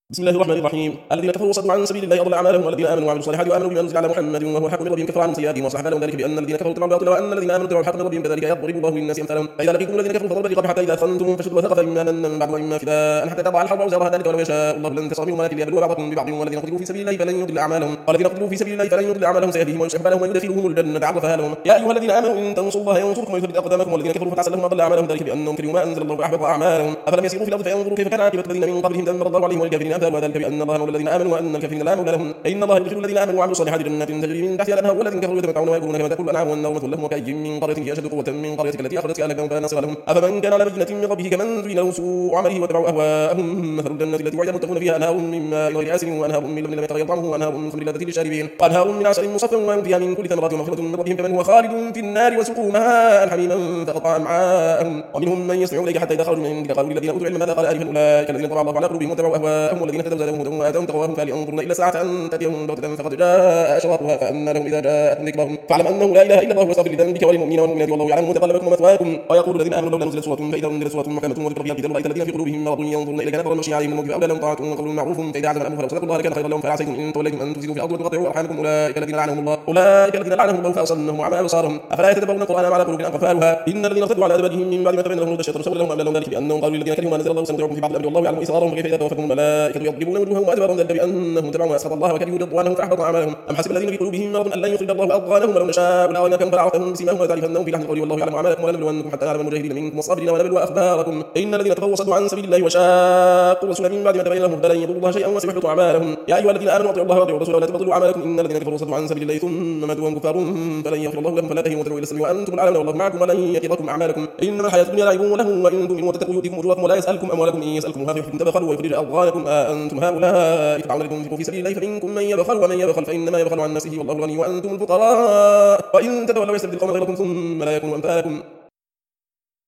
بسم الله الرحمن الرحيم. الذين كفروا وصدوا عن سبيل الله أضل أعمالهم، والذين آمنوا وعملوا الصالحات وآمنوا بما أنزل على محمد وهو الحق من ربهم كفر عنهم سيئاتهم وأصلح بالهم، ذلك بأن الذين كفروا اتبعوا الباطل وأن الذين آمنوا اتبعوا الحق من ربهم، كذلك يضرب الله للناس أمثالهم. فإذا لقيتم الذين كفروا فضرب الرقاب حتى إذا أثخنتموهم فشدوا الوثاق فإما منا بعد وإما فداء حتى تضع الحرب أوزارها، ذلك ولو يشاء الله لانتصر منهم ولكن ليبلو بعضكم ببعض. والذين قتلوا في سبيل الله فلن يضل أعمالهم سيهديهم ويصلح بالهم ويدخلهم الجنة عرفها لهم. يا أيها الذين آمنوا إن تنصروا الله ينصركم ويثبت أقدامكم. والذين كفروا فتعسى لهم وضل أعمالهم، ذلك بأنهم كرهوا ما أنزل الله فأحبط أعمالهم. أفلم يسيروا في الأرض فينظروا كيف كان عاقبة الذين من قبلهم دمر الله عليهم وللكافرين أمثالها، ذلك بأن الله مولى الذين آمنوا وأن الكافرين لا مولى لهم. إن الله يدخل الذين آمنوا وعملوا الصالحات جنات تجري من تحتها الأنهار، والذين كفروا يتمتعون ويأكلون كما تأكل الأنعام والنار مثوى لهم. وكأي من قرية هي أشد قوة من قريتك التي أخرجتك أهلكهم فناصر لهم. أفمن كان على بينة من ربه كمن زين له سوء عمله واتبعوا أهواءهم، مثل الجنة التي وعد المتقون فيها أنهار من ماء غير آسن وأنهار من لبن لم يتغير طعمه وأنهار من خمر لذة للشاربين وأنهار من عسل مصفى وهم فيها من كل ثمرات ومغفرة من ربهم كمن هو خالد في النار وسقوا ماء حميما فقطع أمعاءهم. ومنهم من يستمع إليك حتى إذا خرجوا من عندك قالوا للذين أوتوا العلم ماذا قال آنفا أولئك الذين طبع الله على قلوبهم واتبعوا أهواءهم، والذين اهتدوا زادهم هدى وآتاهم تقواهم فهل ينظرون إلا ساعة أن تأتيهم بغتة فقد جاء أشراطها فأنى لهم إذا جاءتهم ذكرهم. فاعلم أنه لا إله إلا الله واستغفر لذنبك وللمؤمنين والمؤمنات والله يعلم متقلبكم ومثواكم. ويقول الذين آمنوا لولا نزلت سورة فإذا نزلت سورة محكمة وذكر فيها القتال رأيت الذين في قلوبهم مرض ينظرون إليك نظر المغشي عليهم الموت فأولى لهم طاعة وقول معروف فإذا عزم الأمر فلو صدقوا الله لكان خيرا لهم. فعسيتم إن توليتم أن تفسدوا في الأرض وتقطعوا أرحامكم أولئك الذين لعنهم الله فأصمهم وأعمى أبصارهم أفلا يتدبرون القرآن على قلوب أقفالها. إن الذين ارتدوا على أدبارهم من بعد ما تبين لهم الهدى الشيطان سول لهم أم لهم ذلك بأنهم قالوا للذين كرهوا ما نزل الله سنطيعكم في بعض الأمر والله يعلم إسرارهم فكيف إذا توفتهم الملائكة يضربون وجوههم وأدبارهم ذلك بأنهم تبعوا ما أسخط الله وكرهوا رضوانه فأحبط أعمالهم. أم حسب الذين في قلوبهم مرض أن لن يخرج الله أضغانهم ولو نشاء لأريناكهم فلعرفتهم بسيماهم ولتعرفنهم في لحن القول والله يعلم أعمالكم ولنبلونكم حتى نعلم المجاهدين منكم والصابرين ونبلو أخباركم. إن الذين كفروا وصدوا عن سبيل الله وشاقوا الرسول من بعد ما تبين لهم الهدى لن يضروا الله شيئا وسيحبط أعمالهم. يا أيها الذين آمنوا أطيعوا الله وأطيعوا الرسول ولا تبطلوا أعمالكم. إن الذين كفروا وصدوا عن سبيل الله ثم ماتوا وهم كفار فلن يغفر الله لهم فلا تهنوا وتدعوا إلى السلم وأنتم الأعلون والله معكم ولن يضركم أعمالكم. إنما الحياة الدنيا لعب ولهو وإن تؤمنوا وتتقوا يؤتكم أجوركم ولا يسألكم أموالكم إن يسألكموها فيحبكم تبخلوا ويخرج أضغانكم. أنتم هؤلاء تدعون لتنفقوا في سبيل الله فمنكم من يبخل ومن يبخل فإنما يبخل عن نفسه والله الغني وأنتم الفقراء وإن تتولوا يستبدل قوما غيركم ثم لا يكونوا أمثالكم.